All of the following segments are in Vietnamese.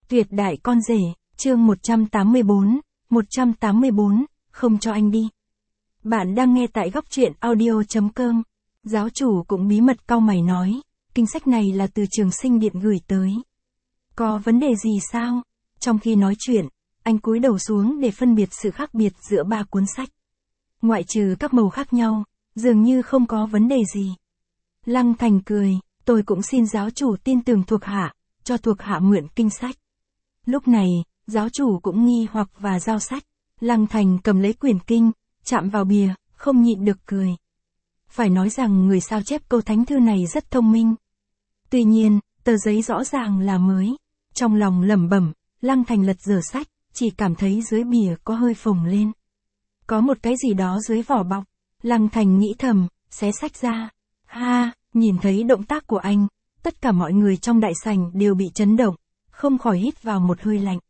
Tuyệt đại con rể, chương 184, không cho anh đi. Bạn đang nghe tại góc truyện audio.com. Giáo chủ cũng bí mật cau mày nói, kinh sách này là từ Trường Sinh Điện gửi tới. Có vấn đề gì sao? Trong khi nói chuyện, anh cúi đầu xuống để phân biệt sự khác biệt giữa ba cuốn sách. Ngoại trừ các màu khác nhau, dường như không có vấn đề gì. Lăng Thành cười, tôi cũng xin giáo chủ tin tưởng thuộc hạ, cho thuộc hạ mượn kinh sách. Lúc này, giáo chủ cũng nghi hoặc và giao sách. Lăng Thành cầm lấy quyển kinh, chạm vào bìa, không nhịn được cười. Phải nói rằng người sao chép câu thánh thư này rất thông minh. Tuy nhiên, tờ giấy rõ ràng là mới. Trong lòng lẩm bẩm, Lăng Thành lật dở sách, chỉ cảm thấy dưới bìa có hơi phồng lên. Có một cái gì đó dưới vỏ bọc. Lăng Thành nghĩ thầm, xé sách ra. Ha, nhìn thấy động tác của anh, tất cả mọi người trong đại sảnh đều bị chấn động, không khỏi hít vào một hơi lạnh.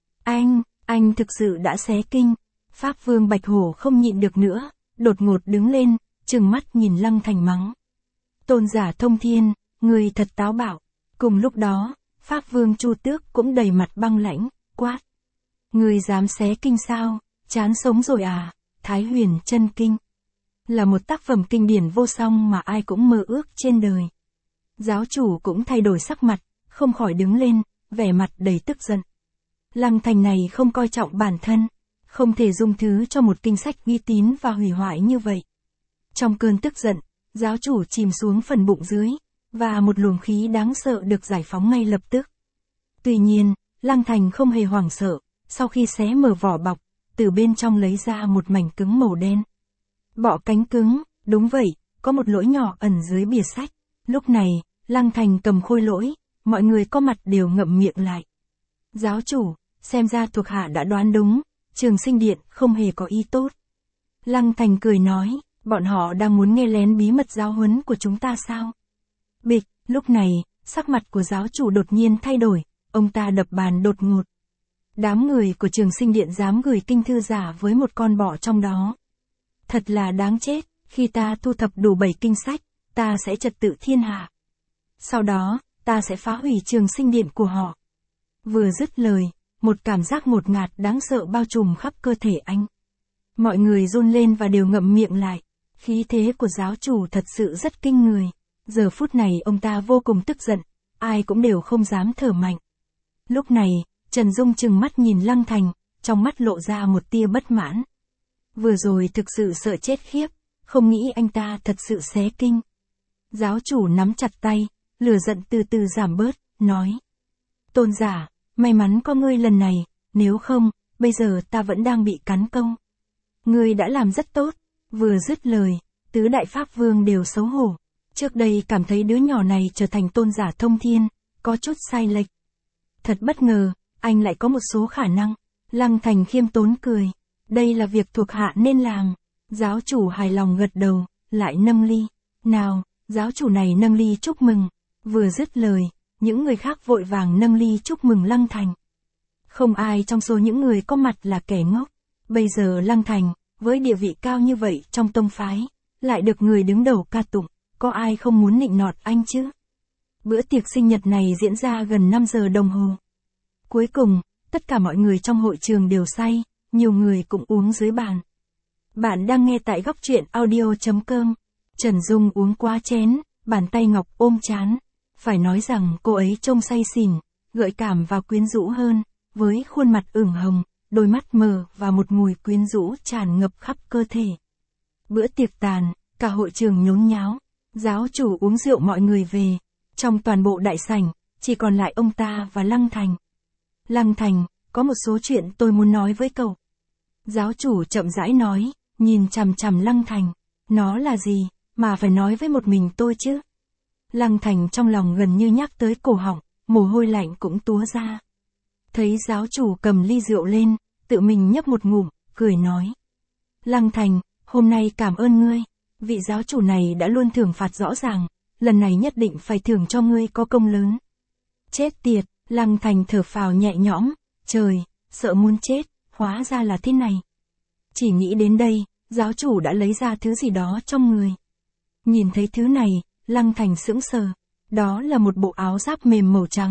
Anh thực sự đã xé kinh. Pháp Vương Bạch Hổ không nhịn được nữa, đột ngột đứng lên, trừng mắt nhìn Lăng Thành mắng. Tôn giả Thông Thiên, người thật táo bạo. Cùng lúc đó, Pháp Vương Chu Tước cũng đầy mặt băng lãnh, quát. Người dám xé kinh sao, chán sống rồi à? Thái Huyền Chân Kinh là một tác phẩm kinh điển vô song mà ai cũng mơ ước trên đời. Giáo chủ cũng thay đổi sắc mặt, không khỏi đứng lên, vẻ mặt đầy tức giận. Lăng Thành này không coi trọng bản thân, không thể dung thứ cho một kinh sách uy tín và hủy hoại như vậy. Trong cơn tức giận, giáo chủ chìm xuống phần bụng dưới, và một luồng khí đáng sợ được giải phóng ngay lập tức. Tuy nhiên, Lăng Thành không hề hoảng sợ, sau khi xé mở vỏ bọc, từ bên trong lấy ra một mảnh cứng màu đen. Bọ cánh cứng, đúng vậy, có một lỗi nhỏ ẩn dưới bìa sách. Lúc này, Lăng Thành cầm khôi lỗi, mọi người có mặt đều ngậm miệng lại. Giáo chủ, xem ra thuộc hạ đã đoán đúng, Trường Sinh Điện không hề có ý tốt. Lăng Thành cười nói, bọn họ đang muốn nghe lén bí mật giáo huấn của chúng ta sao? Bịch, lúc này, sắc mặt của giáo chủ đột nhiên thay đổi, ông ta đập bàn đột ngột. Đám người của Trường Sinh Điện dám gửi kinh thư giả với một con bọ trong đó. Thật là đáng chết, khi ta thu thập đủ 7 kinh sách, ta sẽ trật tự thiên hạ. Sau đó, ta sẽ phá hủy Trường Sinh Điện của họ. Vừa dứt lời, một cảm giác ngột ngạt đáng sợ bao trùm khắp cơ thể anh. Mọi người run lên và đều ngậm miệng lại. Khí thế của giáo chủ thật sự rất kinh người. Giờ phút này ông ta vô cùng tức giận, ai cũng đều không dám thở mạnh. Lúc này, Trần Dung trừng mắt nhìn Lăng Thành, trong mắt lộ ra một tia bất mãn. Vừa rồi thực sự sợ chết khiếp, không nghĩ anh ta thật sự xé kinh. Giáo chủ nắm chặt tay, lửa giận từ từ giảm bớt, nói. Tôn giả, may mắn có ngươi lần này, nếu không, bây giờ ta vẫn đang bị cắn công. Ngươi đã làm rất tốt. Vừa dứt lời, tứ đại pháp vương đều xấu hổ. Trước đây cảm thấy đứa nhỏ này trở thành tôn giả Thông Thiên, có chút sai lệch. Thật bất ngờ, anh lại có một số khả năng. Lăng Thành khiêm tốn cười. Đây là việc thuộc hạ nên làm. Giáo chủ hài lòng gật đầu, lại nâng ly. Nào, giáo chủ này nâng ly chúc mừng. Vừa dứt lời, những người khác vội vàng nâng ly chúc mừng Lăng Thành. Không ai trong số những người có mặt là kẻ ngốc. Bây giờ Lăng Thành, với địa vị cao như vậy trong tông phái, lại được người đứng đầu ca tụng, có ai không muốn nịnh nọt anh chứ? Bữa tiệc sinh nhật này diễn ra gần 5 giờ đồng hồ. Cuối cùng, tất cả mọi người trong hội trường đều say, nhiều người cũng uống dưới bàn. Bạn đang nghe tại góc truyện audio.com. Trần Dung uống quá chén, bàn tay ngọc ôm trán. Phải nói rằng cô ấy trông say xỉn, gợi cảm và quyến rũ hơn, với khuôn mặt ửng hồng, đôi mắt mờ và một mùi quyến rũ tràn ngập khắp cơ thể. Bữa tiệc tàn, cả hội trường nhốn nháo. Giáo chủ uống rượu mọi người về. Trong toàn bộ đại sảnh, chỉ còn lại ông ta và Lăng Thành. Lăng Thành, có một số chuyện tôi muốn nói với cậu. Giáo chủ chậm rãi nói, nhìn chằm chằm Lăng Thành. Nó là gì, mà phải nói với một mình tôi chứ? Lăng Thành trong lòng gần như nhắc tới cổ họng, mồ hôi lạnh cũng túa ra. Thấy giáo chủ cầm ly rượu lên, tự mình nhấp một ngụm, cười nói. Lăng Thành, hôm nay cảm ơn ngươi. Vị giáo chủ này đã luôn thưởng phạt rõ ràng, lần này nhất định phải thưởng cho ngươi có công lớn. Chết tiệt, Lăng Thành thở phào nhẹ nhõm, trời, sợ muốn chết, hóa ra là thế này. Chỉ nghĩ đến đây, giáo chủ đã lấy ra thứ gì đó trong người. Nhìn thấy thứ này, Lăng Thành sững sờ. Đó là một bộ áo giáp mềm màu trắng,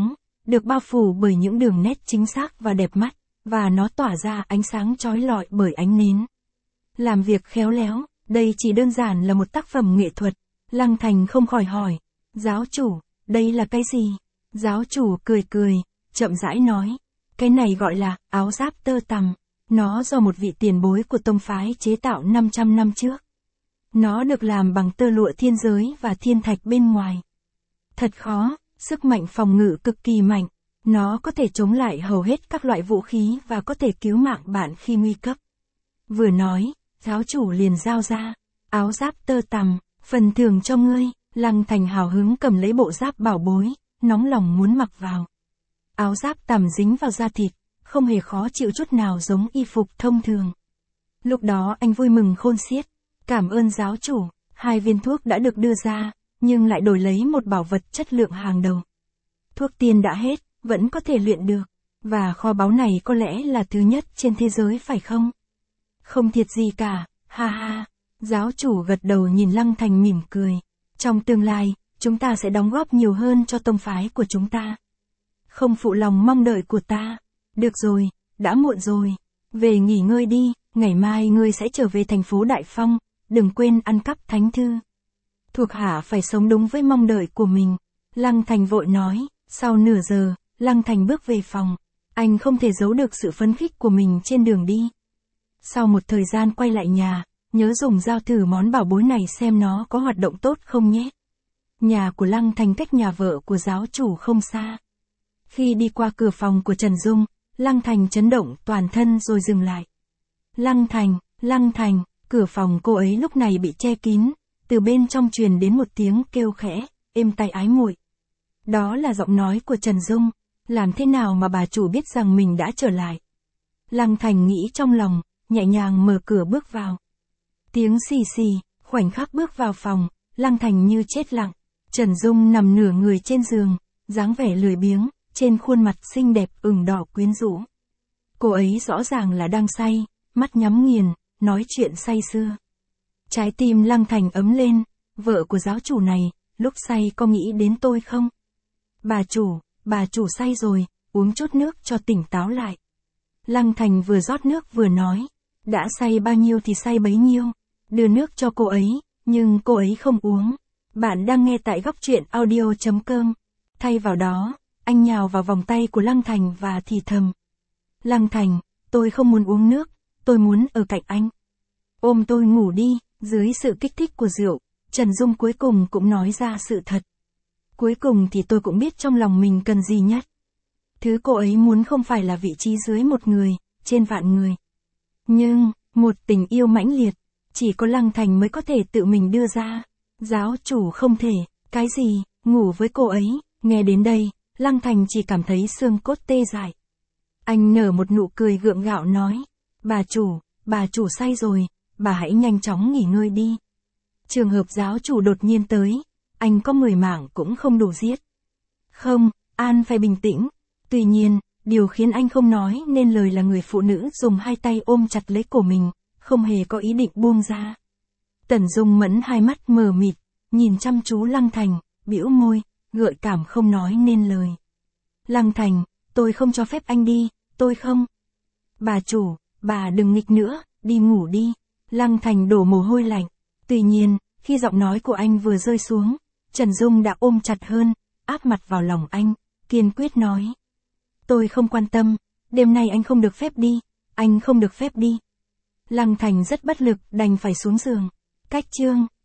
được bao phủ bởi những đường nét chính xác và đẹp mắt, và nó tỏa ra ánh sáng chói lọi bởi ánh nến. Làm việc khéo léo, đây chỉ đơn giản là một tác phẩm nghệ thuật. Lăng Thành không khỏi hỏi, giáo chủ, đây là cái gì? Giáo chủ cười cười, chậm rãi nói, cái này gọi là áo giáp tơ tằm. Nó do một vị tiền bối của tông phái chế tạo 500 năm trước. Nó được làm bằng tơ lụa thiên giới và thiên thạch bên ngoài. Thật khó, sức mạnh phòng ngự cực kỳ mạnh. Nó có thể chống lại hầu hết các loại vũ khí và có thể cứu mạng bạn khi nguy cấp. Vừa nói, giáo chủ liền giao ra, áo giáp tơ tằm, phần thưởng cho ngươi. Lăng Thành hào hứng cầm lấy bộ giáp bảo bối, nóng lòng muốn mặc vào. Áo giáp tằm dính vào da thịt, không hề khó chịu chút nào giống y phục thông thường. Lúc đó anh vui mừng khôn xiết, cảm ơn giáo chủ, 2 viên thuốc đã được đưa ra, nhưng lại đổi lấy một bảo vật chất lượng hàng đầu. Thuốc tiên đã hết, vẫn có thể luyện được, và kho báu này có lẽ là thứ nhất trên thế giới phải không? Không thiệt gì cả, ha ha. Giáo chủ gật đầu nhìn Lăng Thành mỉm cười. Trong tương lai, chúng ta sẽ đóng góp nhiều hơn cho tông phái của chúng ta. Không phụ lòng mong đợi của ta. Được rồi, đã muộn rồi. Về nghỉ ngơi đi, ngày mai ngươi sẽ trở về thành phố Đại Phong, đừng quên ăn cắp thánh thư. Thuộc hạ phải sống đúng với mong đợi của mình. Lăng Thành vội nói, sau nửa giờ, Lăng Thành bước về phòng. Anh không thể giấu được sự phấn khích của mình trên đường đi. Sau một thời gian quay lại nhà, nhớ dùng dao thử món bảo bối này xem nó có hoạt động tốt không nhé. Nhà của Lăng Thành cách nhà vợ của giáo chủ không xa. Khi đi qua cửa phòng của Trần Dung, Lăng Thành chấn động toàn thân rồi dừng lại. Lăng Thành, cửa phòng cô ấy lúc này bị che kín, từ bên trong truyền đến một tiếng kêu khẽ, êm tai ái muội. Đó là giọng nói của Trần Dung, làm thế nào mà bà chủ biết rằng mình đã trở lại. Lăng Thành nghĩ trong lòng, nhẹ nhàng mở cửa bước vào. Tiếng xì xì, khoảnh khắc bước vào phòng, Lăng Thành như chết lặng. Trần Dung nằm nửa người trên giường, dáng vẻ lười biếng, trên khuôn mặt xinh đẹp ửng đỏ quyến rũ. Cô ấy rõ ràng là đang say, mắt nhắm nghiền, nói chuyện say sưa. Trái tim Lăng Thành ấm lên, vợ của giáo chủ này, lúc say có nghĩ đến tôi không? Bà chủ say rồi, uống chút nước cho tỉnh táo lại. Lăng Thành vừa rót nước vừa nói, đã say bao nhiêu thì say bấy nhiêu, đưa nước cho cô ấy, nhưng cô ấy không uống. Bạn đang nghe tại góc truyện audio.com. Thay vào đó, anh nhào vào vòng tay của Lăng Thành và thì thầm. Lăng Thành, tôi không muốn uống nước, tôi muốn ở cạnh anh. Ôm tôi ngủ đi. Dưới sự kích thích của rượu, Trần Dung cuối cùng cũng nói ra sự thật. Cuối cùng thì tôi cũng biết trong lòng mình cần gì nhất. Thứ cô ấy muốn không phải là vị trí dưới một người, trên vạn người. Nhưng, một tình yêu mãnh liệt, chỉ có Lăng Thành mới có thể tự mình đưa ra. Giáo chủ không thể, cái gì, ngủ với cô ấy. Nghe đến đây, Lăng Thành chỉ cảm thấy xương cốt tê dại. Anh nở một nụ cười gượng gạo nói, bà chủ say rồi, bà hãy nhanh chóng nghỉ ngơi đi. Trường hợp giáo chủ đột nhiên tới, anh có 10 mạng cũng không đủ giết. Không, An phải bình tĩnh. Tuy nhiên, điều khiến anh không nói nên lời là người phụ nữ dùng 2 tay ôm chặt lấy cổ mình, không hề có ý định buông ra. Tần Dung Mẫn hai mắt mờ mịt, nhìn chăm chú Lăng Thành, bĩu môi, gợi cảm không nói nên lời. Lăng Thành, tôi không cho phép anh đi, tôi không. Bà chủ, bà đừng nghịch nữa, đi ngủ đi. Lăng Thành đổ mồ hôi lạnh. Tuy nhiên, khi giọng nói của anh vừa rơi xuống, Trần Dung đã ôm chặt hơn, áp mặt vào lòng anh, kiên quyết nói. Tôi không quan tâm, đêm nay anh không được phép đi, anh không được phép đi. Lăng Thành rất bất lực đành phải xuống giường. Cách chương